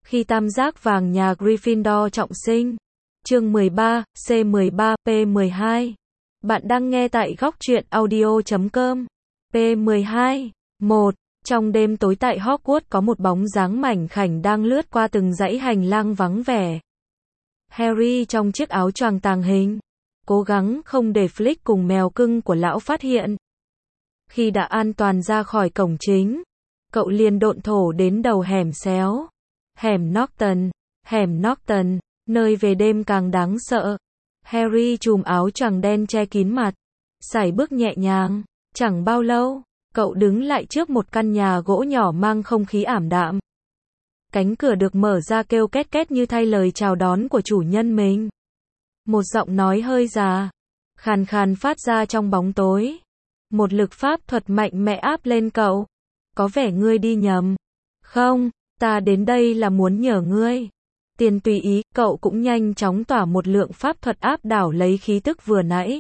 Khi tam giác vàng nhà Gryffindor trọng sinh. Chương 13, C13, P12. Bạn đang nghe tại góc truyện audio.com. P12. 1. Trong đêm tối tại Hogwarts có một bóng dáng mảnh khảnh đang lướt qua từng dãy hành lang vắng vẻ. Harry trong chiếc áo choàng tàng hình, cố gắng không để Flick cùng mèo cưng của lão phát hiện. Khi đã an toàn ra khỏi cổng chính, cậu liền độn thổ đến đầu hẻm xéo. Hẻm Norton, nơi về đêm càng đáng sợ. Harry trùm áo choàng đen che kín mặt, sải bước nhẹ nhàng. Chẳng bao lâu, cậu đứng lại trước một căn nhà gỗ nhỏ mang không khí ảm đạm. Cánh cửa được mở ra kêu két két như thay lời chào đón của chủ nhân mình. Một giọng nói hơi già, khàn khàn phát ra trong bóng tối. Một lực pháp thuật mạnh mẽ áp lên cậu. Có vẻ ngươi đi nhầm. Không, ta đến đây là muốn nhờ ngươi. Tiền tùy ý, cậu cũng nhanh chóng tỏa một lượng pháp thuật áp đảo lấy khí tức vừa nãy.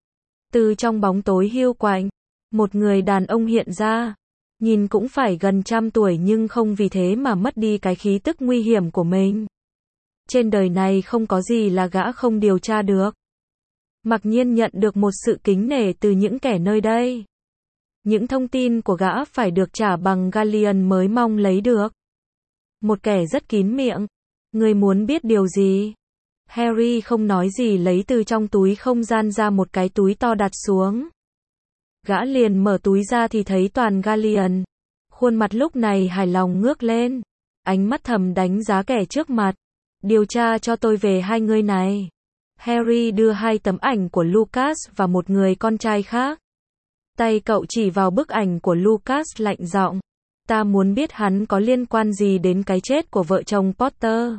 Từ trong bóng tối hiu quạnh, một người đàn ông hiện ra. Nhìn cũng phải gần 100 tuổi nhưng không vì thế mà mất đi cái khí tức nguy hiểm của mình. Trên đời này không có gì là gã không điều tra được. Mặc nhiên nhận được một sự kính nể từ những kẻ nơi đây. Những thông tin của gã phải được trả bằng galleon mới mong lấy được. Một kẻ rất kín miệng. Người muốn biết điều gì? Harry không nói gì lấy từ trong túi không gian ra một cái túi to đặt xuống. Gã liền mở túi ra thì thấy toàn galleon. Khuôn mặt lúc này hài lòng ngước lên. Ánh mắt thầm đánh giá kẻ trước mặt. Điều tra cho tôi về hai người này. Harry đưa hai tấm ảnh của Lucas và một người con trai khác. Tay cậu chỉ vào bức ảnh của Lucas lạnh giọng. Ta muốn biết hắn có liên quan gì đến cái chết của vợ chồng Potter.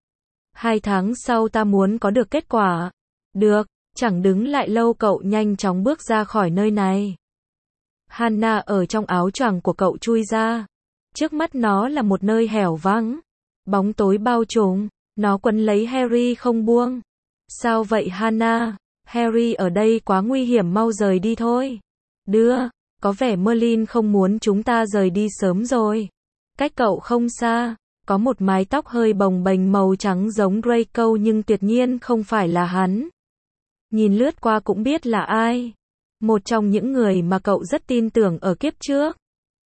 2 tháng sau ta muốn có được kết quả. Được, chẳng đứng lại lâu cậu nhanh chóng bước ra khỏi nơi này. Hannah ở trong áo choàng của cậu chui ra. Trước mắt nó là một nơi hẻo vắng. Bóng tối bao trùm, nó quấn lấy Harry không buông. Sao vậy Hannah? Harry ở đây quá nguy hiểm, mau rời đi thôi. Có vẻ Merlin không muốn chúng ta rời đi sớm rồi. Cách cậu không xa, có một mái tóc hơi bồng bềnh màu trắng giống Draco nhưng tuyệt nhiên không phải là hắn. Nhìn lướt qua cũng biết là ai. Một trong những người mà cậu rất tin tưởng ở kiếp trước.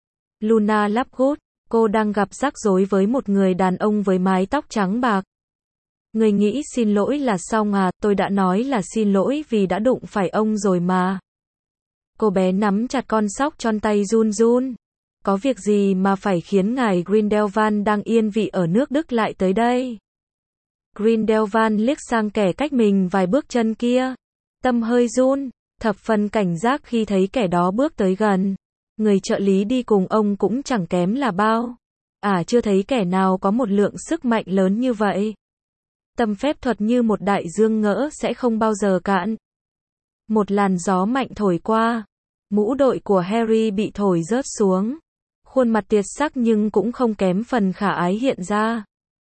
Luna Lovegood, cô đang gặp rắc rối với một người đàn ông với mái tóc trắng bạc. Người nghĩ xin lỗi là xong à, tôi đã nói là xin lỗi vì đã đụng phải ông rồi mà. Cô bé nắm chặt con sóc tròn tay run run. Có việc gì mà phải khiến ngài Grindelwald đang yên vị ở nước Đức lại tới đây? Grindelwald liếc sang kẻ cách mình vài bước chân kia. Tâm hơi run, thập phần cảnh giác khi thấy kẻ đó bước tới gần. Người trợ lý đi cùng ông cũng chẳng kém là bao. Chưa thấy kẻ nào có một lượng sức mạnh lớn như vậy. Tâm phép thuật như một đại dương ngỡ sẽ không bao giờ cạn. Một làn gió mạnh thổi qua. Mũ đội của Harry bị thổi rớt xuống. Khuôn mặt tiệt sắc nhưng cũng không kém phần khả ái hiện ra.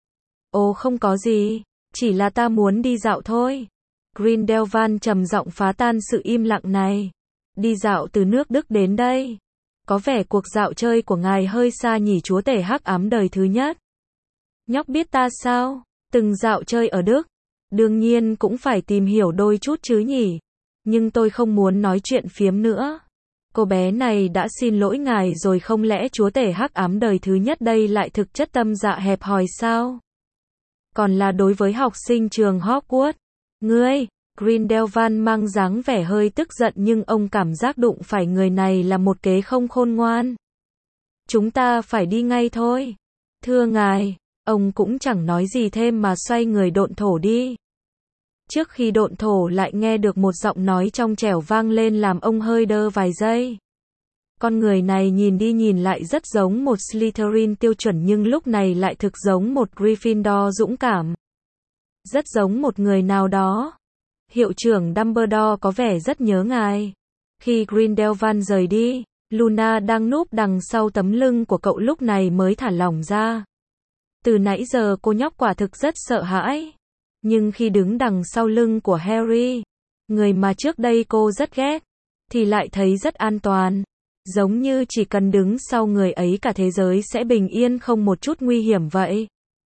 Ồ không có gì, chỉ là ta muốn đi dạo thôi. Grindelwald trầm giọng phá tan sự im lặng này. Đi dạo từ nước Đức đến đây. Có vẻ cuộc dạo chơi của ngài hơi xa nhỉ chúa tể hắc ám đời thứ nhất. Nhóc biết ta sao? Từng dạo chơi ở Đức. Đương nhiên cũng phải tìm hiểu đôi chút chứ nhỉ. Nhưng tôi không muốn nói chuyện phiếm nữa. Cô bé này đã xin lỗi ngài rồi, không lẽ chúa tể hắc ám đời thứ nhất đây lại thực chất tâm dạ hẹp hòi sao? Còn là đối với học sinh trường Hogwarts. Ngươi, Grindelwald mang dáng vẻ hơi tức giận nhưng ông cảm giác đụng phải người này là một kế không khôn ngoan. Chúng ta phải đi ngay thôi. Thưa ngài, ông cũng chẳng nói gì thêm mà xoay người độn thổ đi. Trước khi độn thổ lại nghe được một giọng nói trong trẻo vang lên làm ông hơi đơ vài giây. Con người này nhìn đi nhìn lại rất giống một Slytherin tiêu chuẩn nhưng lúc này lại thực giống một Gryffindor dũng cảm. Rất giống một người nào đó. Hiệu trưởng Dumbledore có vẻ rất nhớ ngài. Khi Grindelwald rời đi, Luna đang núp đằng sau tấm lưng của cậu lúc này mới thả lỏng ra. Từ nãy giờ cô nhóc quả thực rất sợ hãi. Nhưng khi đứng đằng sau lưng của Harry, người mà trước đây cô rất ghét, thì lại thấy rất an toàn. Giống như chỉ cần đứng sau người ấy cả thế giới sẽ bình yên không một chút nguy hiểm vậy.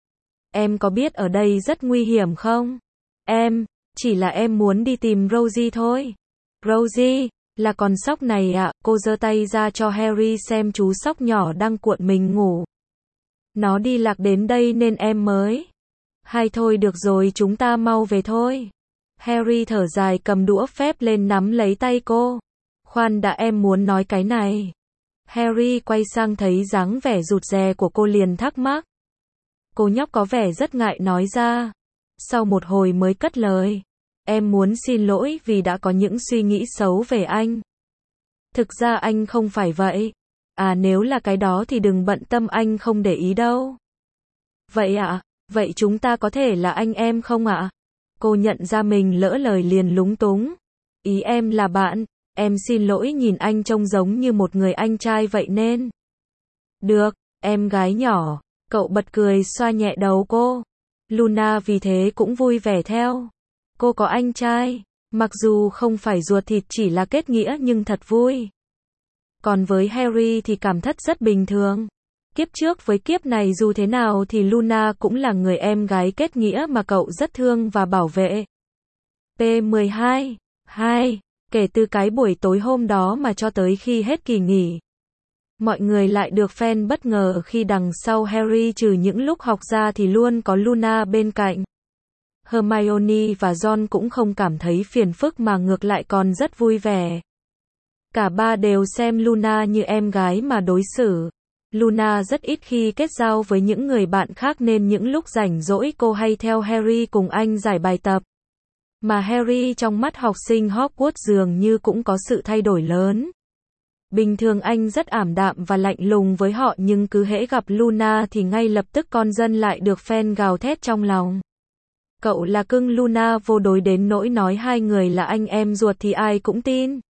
Em có biết ở đây rất nguy hiểm không? Chỉ là em muốn đi tìm Rosie thôi. Rosie, là con sóc này ạ, cô giơ tay ra cho Harry xem chú sóc nhỏ đang cuộn mình ngủ. Nó đi lạc đến đây nên em mới. Hay thôi được rồi, chúng ta mau về thôi. Harry thở dài cầm đũa phép lên nắm lấy tay cô. Khoan đã, em muốn nói cái này. Harry quay sang thấy dáng vẻ rụt rè của cô liền thắc mắc. Cô nhóc có vẻ rất ngại nói ra. Sau một hồi mới cất lời. Em muốn xin lỗi vì đã có những suy nghĩ xấu về anh. Thực ra anh không phải vậy. À, nếu là cái đó thì đừng bận tâm, anh không để ý đâu. Vậy ạ? Vậy chúng ta có thể là anh em không ạ? Cô nhận ra mình lỡ lời liền lúng túng. Ý em là bạn. Em xin lỗi, nhìn anh trông giống như một người anh trai vậy nên. Được, em gái nhỏ. Cậu bật cười xoa nhẹ đầu cô. Luna vì thế cũng vui vẻ theo. Cô có anh trai, mặc dù không phải ruột thịt, chỉ là kết nghĩa nhưng thật vui. Còn với Harry thì cảm thất rất bình thường. Kiếp trước với kiếp này dù thế nào thì Luna cũng là người em gái kết nghĩa mà cậu rất thương và bảo vệ. P12. 2. Kể từ cái buổi tối hôm đó mà cho tới khi hết kỳ nghỉ, mọi người lại được fan bất ngờ khi đằng sau Harry trừ những lúc học ra thì luôn có Luna bên cạnh. Hermione và Ron cũng không cảm thấy phiền phức mà ngược lại còn rất vui vẻ. Cả ba đều xem Luna như em gái mà đối xử. Luna rất ít khi kết giao với những người bạn khác nên những lúc rảnh rỗi cô hay theo Harry cùng anh giải bài tập. Mà Harry trong mắt học sinh Hogwarts dường như cũng có sự thay đổi lớn. Bình thường anh rất ảm đạm và lạnh lùng với họ, nhưng cứ hễ gặp Luna thì ngay lập tức con dân lại được fan gào thét trong lòng. Cậu là cưng Luna vô đối đến nỗi nói hai người là anh em ruột thì ai cũng tin.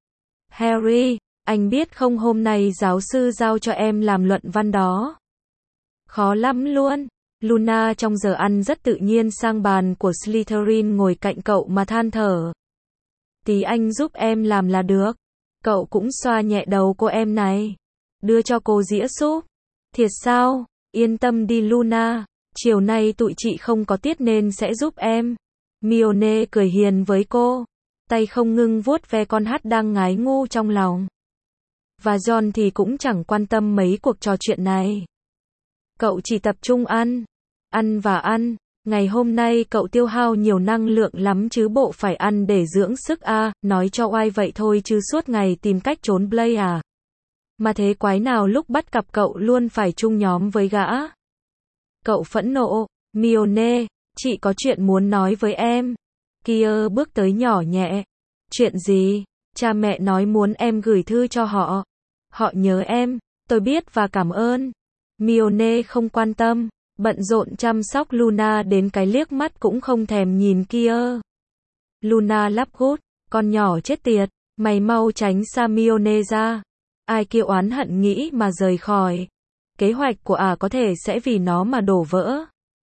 Harry, anh biết không, hôm nay giáo sư giao cho em làm luận văn đó. Khó lắm luôn. Luna trong giờ ăn rất tự nhiên sang bàn của Slytherin ngồi cạnh cậu mà than thở. Tí anh giúp em làm là được. Cậu cũng xoa nhẹ đầu cô, em này. Đưa cho cô dĩa súp. Thiệt sao? Yên tâm đi Luna. Chiều nay tụi chị không có tiết nên sẽ giúp em. Hermione cười hiền với cô. Tay không ngưng vuốt ve con hát đang ngái ngu trong lòng. Và Ron thì cũng chẳng quan tâm mấy cuộc trò chuyện này. Cậu chỉ tập trung ăn. Ăn và ăn. Ngày hôm nay cậu tiêu hao nhiều năng lượng lắm chứ bộ phải ăn để dưỡng sức à, nói cho oai vậy thôi chứ suốt ngày tìm cách trốn Blaise à. Mà thế quái nào lúc bắt gặp cậu luôn phải chung nhóm với gã. Cậu phẫn nộ. Hermione, chị có chuyện muốn nói với em. Kia bước tới nhỏ nhẹ. Chuyện gì? Cha mẹ nói muốn em gửi thư cho họ. Họ nhớ em, tôi biết và cảm ơn. Hermione không quan tâm, bận rộn chăm sóc Luna đến cái liếc mắt cũng không thèm nhìn kia. Luna lắp gút, con nhỏ chết tiệt, mày mau tránh xa Hermione ra. Ai kia oán hận nghĩ mà rời khỏi. Kế hoạch của có thể sẽ vì nó mà đổ vỡ.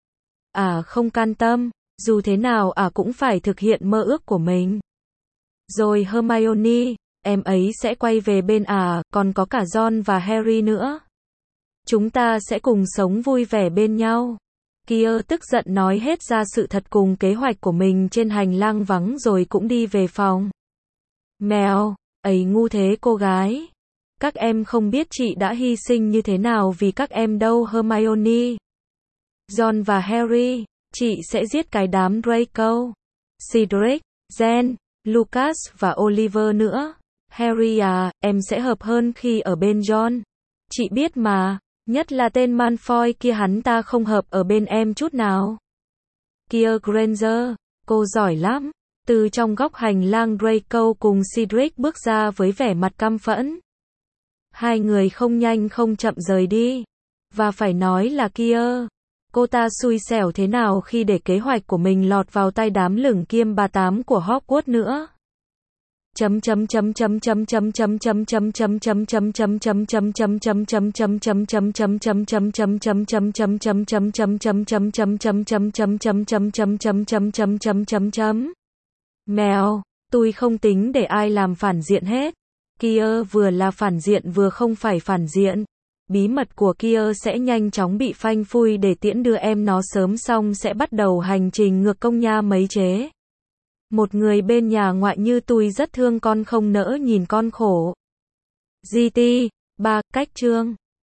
Không can tâm, dù thế nào cũng phải thực hiện mơ ước của mình. Rồi Hermione, em ấy sẽ quay về bên còn có cả Ron và Harry nữa. Chúng ta sẽ cùng sống vui vẻ bên nhau. Kia tức giận nói hết ra sự thật cùng kế hoạch của mình trên hành lang vắng rồi cũng đi về phòng. Mèo, ấy ngu thế cô gái. Các em không biết chị đã hy sinh như thế nào vì các em đâu Hermione. Ron và Harry, chị sẽ giết cái đám Draco, Cedric, Jen, Lucas và Oliver nữa. Harry em sẽ hợp hơn khi ở bên John. Chị biết mà, nhất là tên Malfoy kia, hắn ta không hợp ở bên em chút nào. Kia Granger, cô giỏi lắm. Từ trong góc hành lang Draco cùng Cedric bước ra với vẻ mặt căm phẫn. Hai người không nhanh không chậm rời đi. Và phải nói là kia, cô ta xui xẻo thế nào khi để kế hoạch của mình lọt vào tay đám lửng kiêm bà tám của Hogwarts nữa. Mèo, tôi không tính để ai làm phản diện hết. Kia vừa là phản diện vừa không phải phản diện. bí mật của kia sẽ nhanh chóng bị phanh phui để tiễn đưa em nó sớm xong sẽ bắt đầu hành trình ngược công nha mấy chế. Một người bên nhà ngoại như tôi rất thương con không nỡ nhìn con khổ. GT. 3. Cách chương